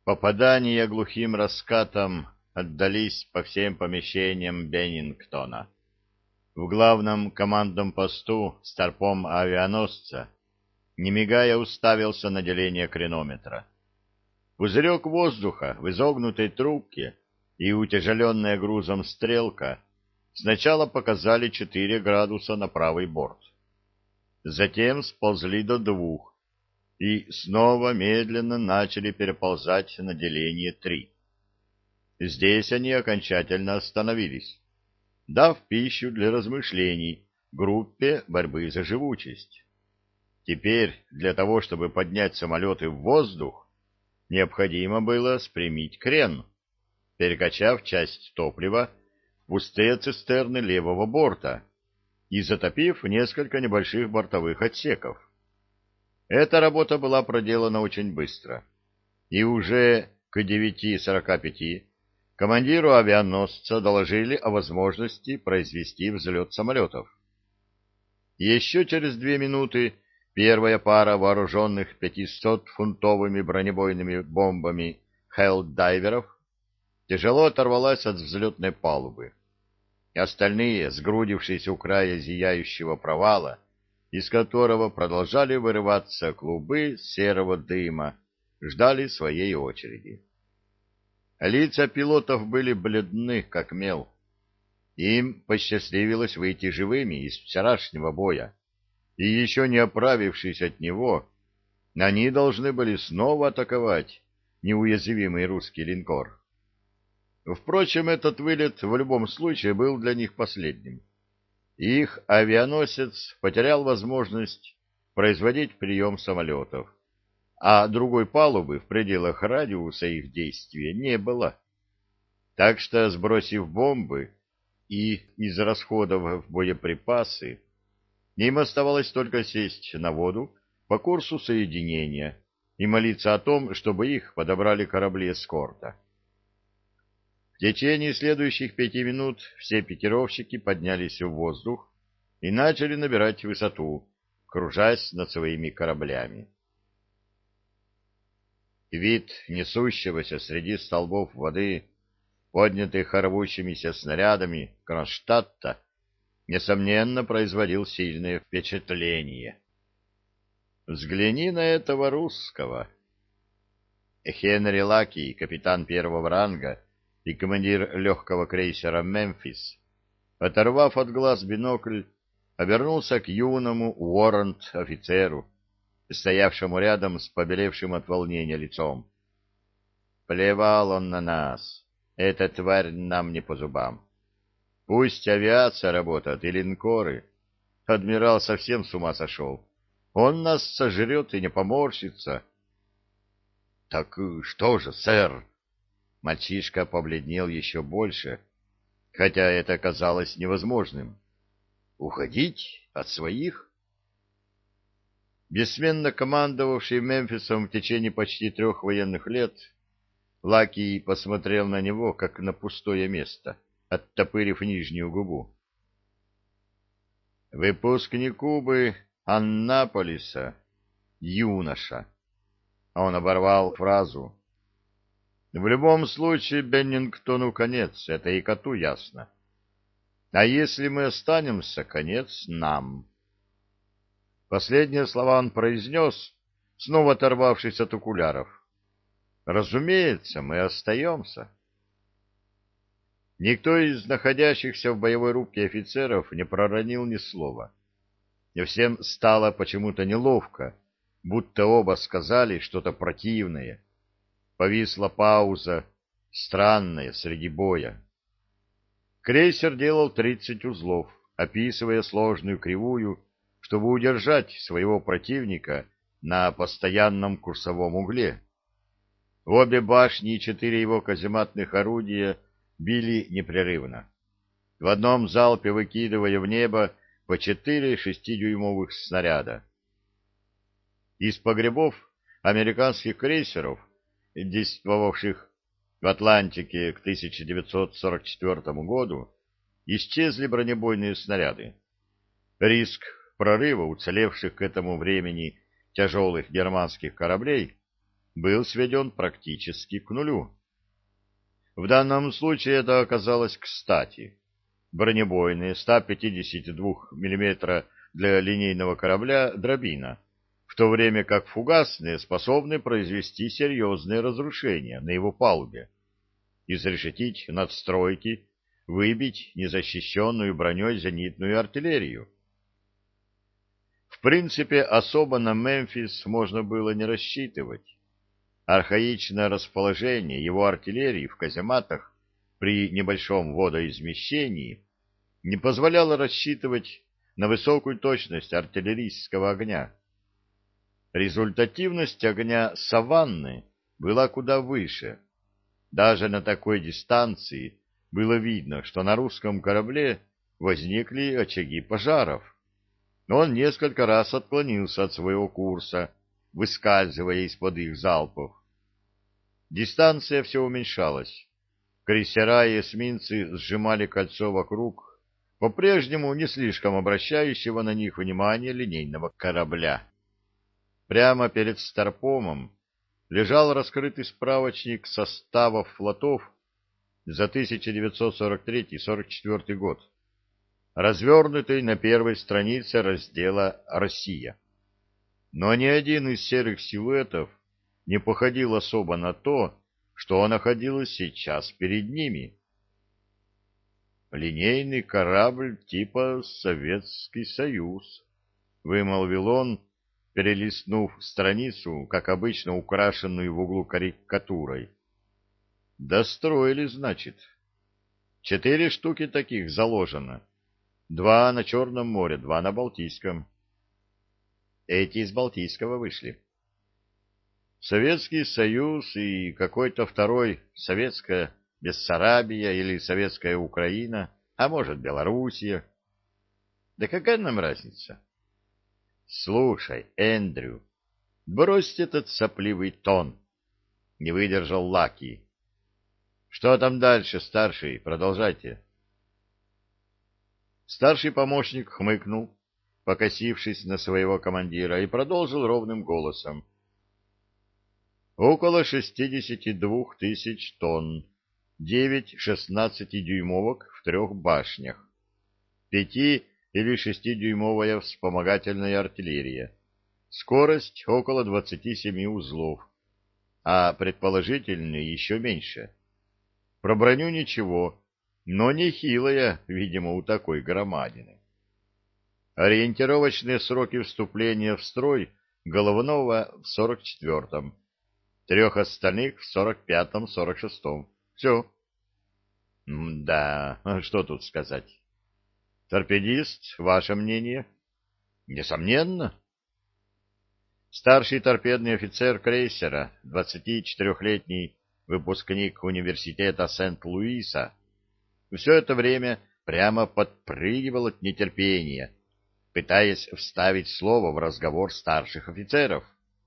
Попадания глухим раскатом отдались по всем помещениям Беннингтона. В главном командном посту старпом авианосца, не мигая, уставился на деление кренометра. Пузырек воздуха в изогнутой трубке и утяжеленная грузом стрелка сначала показали 4 градуса на правый борт. Затем сползли до 2 и снова медленно начали переползать на деление 3. Здесь они окончательно остановились, дав пищу для размышлений группе борьбы за живучесть. Теперь для того, чтобы поднять самолеты в воздух, необходимо было спрямить крен, перекачав часть топлива в пустые цистерны левого борта и затопив несколько небольших бортовых отсеков. Эта работа была проделана очень быстро, и уже к 9:45 командиру авианосца доложили о возможности произвести взлет самолетов. Еще через 2 минуты первая пара вооруженных 500-фунтовыми бронебойными бомбами «Хелл-дайверов» тяжело оторвалась от взлетной палубы. Остальные, сгрудившись у края зияющего провала, из которого продолжали вырываться клубы серого дыма, ждали своей очереди. Лица пилотов были бледны, как мел. Им посчастливилось выйти живыми из вчерашнего боя, и еще не оправившись от него, они должны были снова атаковать неуязвимый русский линкор. Впрочем, этот вылет в любом случае был для них последним. Их авианосец потерял возможность производить прием самолетов, а другой палубы в пределах радиуса их действия не было. Так что, сбросив бомбы и израсходовав боеприпасы, им оставалось только сесть на воду по курсу соединения и молиться о том, чтобы их подобрали корабли эскорта. В течение следующих 5 минут все пикировщики поднялись в воздух и начали набирать высоту, кружась над своими кораблями. Вид несущегося среди столбов воды, поднятых рвущимися снарядами Кронштадта, несомненно, производил сильное впечатление. Взгляни на этого русского. Хенри Лаки, капитан первого ранга и командир легкого крейсера «Мемфис», оторвав от глаз бинокль, обернулся к юному уоррент-офицеру, стоявшему рядом с побелевшим от волнения лицом. Плевал он на нас. Эта тварь нам не по зубам. Пусть авиация работает и линкоры. Адмирал совсем с ума сошел. Он нас сожрет и не поморщится. — Так что же, сэр? Мальчишка побледнел еще больше, хотя это казалось невозможным. Уходить от своих? Бессменно командовавший Мемфисом в течение почти 3 военных лет, Лаки посмотрел на него, как на пустое место, оттопырив нижнюю губу. «Выпускнику бы Аннаполиса, юноша!» Он оборвал фразу. «В любом случае Беннингтону конец, это и коту ясно. А если мы останемся, конец нам». Последние слова он произнес, снова оторвавшись от окуляров. «Разумеется, мы остаемся». Никто из находящихся в боевой рубке офицеров не проронил ни слова. И всем стало почему-то неловко, будто оба сказали что-то противное. Повисла пауза, странная, среди боя. Крейсер делал 30 узлов, описывая сложную кривую, чтобы удержать своего противника на постоянном курсовом угле. Обе башни и 4 его казематных орудия били непрерывно, в одном залпе выкидывая в небо по 4 6-дюймовых снаряда. Из погребов американских крейсеров, действовавших в Атлантике к 1944 году, исчезли бронебойные снаряды. Риск прорыва уцелевших к этому времени тяжелых германских кораблей был сведен практически к нулю. В данном случае это оказалось кстати. Бронебойные 152 мм для линейного корабля «Дробина», в то время как фугасные способны произвести серьезные разрушения на его палубе, изрешетить надстройки, выбить незащищенную броней зенитную артиллерию. В принципе, особо на Мемфис можно было не рассчитывать. Архаичное расположение его артиллерии в казематах при небольшом водоизмещении не позволяло рассчитывать на высокую точность артиллерийского огня. Результативность огня «Саванны» была куда выше. Даже на такой дистанции было видно, что на русском корабле возникли очаги пожаров. Он несколько раз отклонился от своего курса, выскальзывая из-под их залпов. Дистанция все уменьшалась. Крейсера и эсминцы сжимали кольцо вокруг по-прежнему не слишком обращающего на них внимания линейного корабля. Прямо перед Старпомом лежал раскрытый справочник составов флотов за 1943-44 год, развернутый на первой странице раздела «Россия». Но ни один из серых силуэтов не походил особо на то, что находилось сейчас перед ними. «Линейный корабль типа Советский Союз», — вымолвил он, перелистнув страницу, как обычно украшенную в углу карикатурой. «Достроили, значит. 4 штуки таких заложено. 2 на Черном море, 2 на Балтийском». Эти из Балтийского вышли. Советский Союз и какой-то второй Советская Бессарабия или Советская Украина, а может, Белоруссия. Да какая нам разница? Слушай, Эндрю, брось этот сопливый тон, не выдержал Лаки. Что там дальше, старший? Продолжайте. Старший помощник хмыкнул, покосившись на своего командира, и продолжил ровным голосом. Около 62 тысяч тонн, 9 16-дюймовок в 3 башнях, 5 или 6-дюймовая вспомогательная артиллерия, скорость около 27 узлов, а предположительно еще меньше. Про броню ничего, но нехилая, видимо, у такой громадины. Ориентировочные сроки вступления в строй головного в 44-м, 3 остальных в 45-м, 46-м. Все. Да, что тут сказать? Торпедист, ваше мнение? Несомненно. Старший торпедный офицер крейсера, 24-летний выпускник университета Сент-Луиса, все это время прямо подпрыгивал от нетерпения, пытаясь вставить слово в разговор старших офицеров.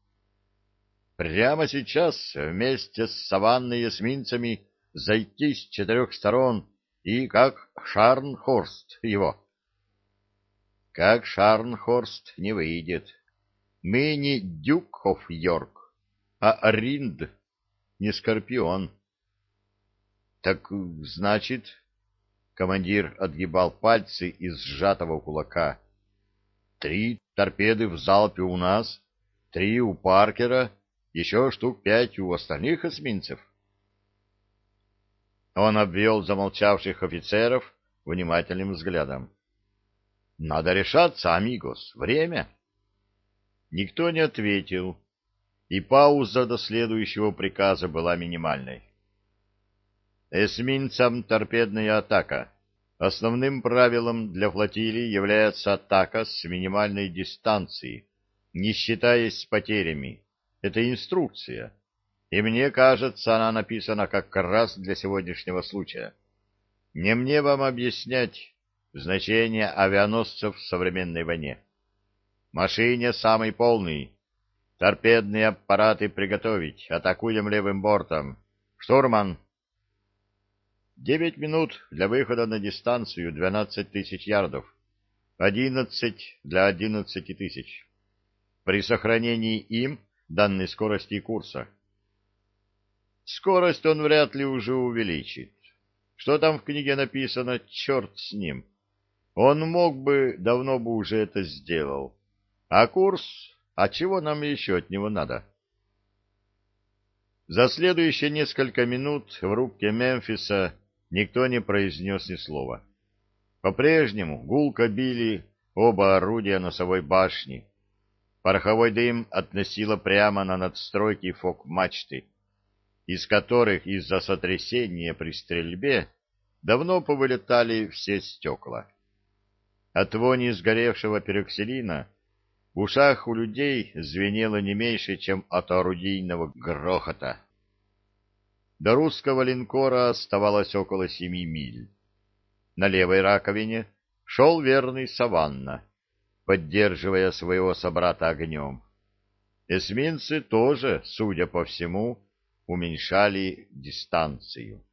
Прямо сейчас вместе с Саванной и эсминцами зайти с 4 сторон и как Шарнхорст его. Как Шарнхорст не выйдет. Мы не Дюк оф Йорк, а Ринд, не Скорпион. Так значит, командир отгибал пальцы из сжатого кулака. 3 торпеды в залпе у нас, 3 у Паркера, еще штук 5 у остальных эсминцев. Он обвел замолчавших офицеров внимательным взглядом. Надо решаться, амигос, время. Никто не ответил, и пауза до следующего приказа была минимальной. Эсминцам торпедная атака. Основным правилом для флотилии является атака с минимальной дистанции, не считаясь с потерями. Это инструкция, и мне кажется, она написана как раз для сегодняшнего случая. Не мне вам объяснять значение авианосцев в современной войне. Машине самый полный. Торпедные аппараты приготовить. Атакуем левым бортом. Штурман. 9 минут для выхода на дистанцию 12 тысяч ярдов. 11 для 11 тысяч. При сохранении им данной скорости и курса скорость он вряд ли уже увеличит. Что там в книге написано, черт с ним. Он мог бы, давно бы уже это сделал. А курс, а чего нам еще от него надо? За следующие несколько минут в рубке Мемфиса никто не произнес ни слова. По-прежнему гулко били оба орудия носовой башни. Пороховой дым относило прямо на надстройки фок-мачты, из которых из-за сотрясения при стрельбе давно повылетали все стекла. От вони сгоревшего пероксилина в ушах у людей звенело не меньше, чем от орудийного грохота. До русского линкора оставалось около 7 миль. На левой раковине шел верный Саванна, поддерживая своего собрата огнем. Эсминцы тоже, судя по всему, уменьшали дистанцию.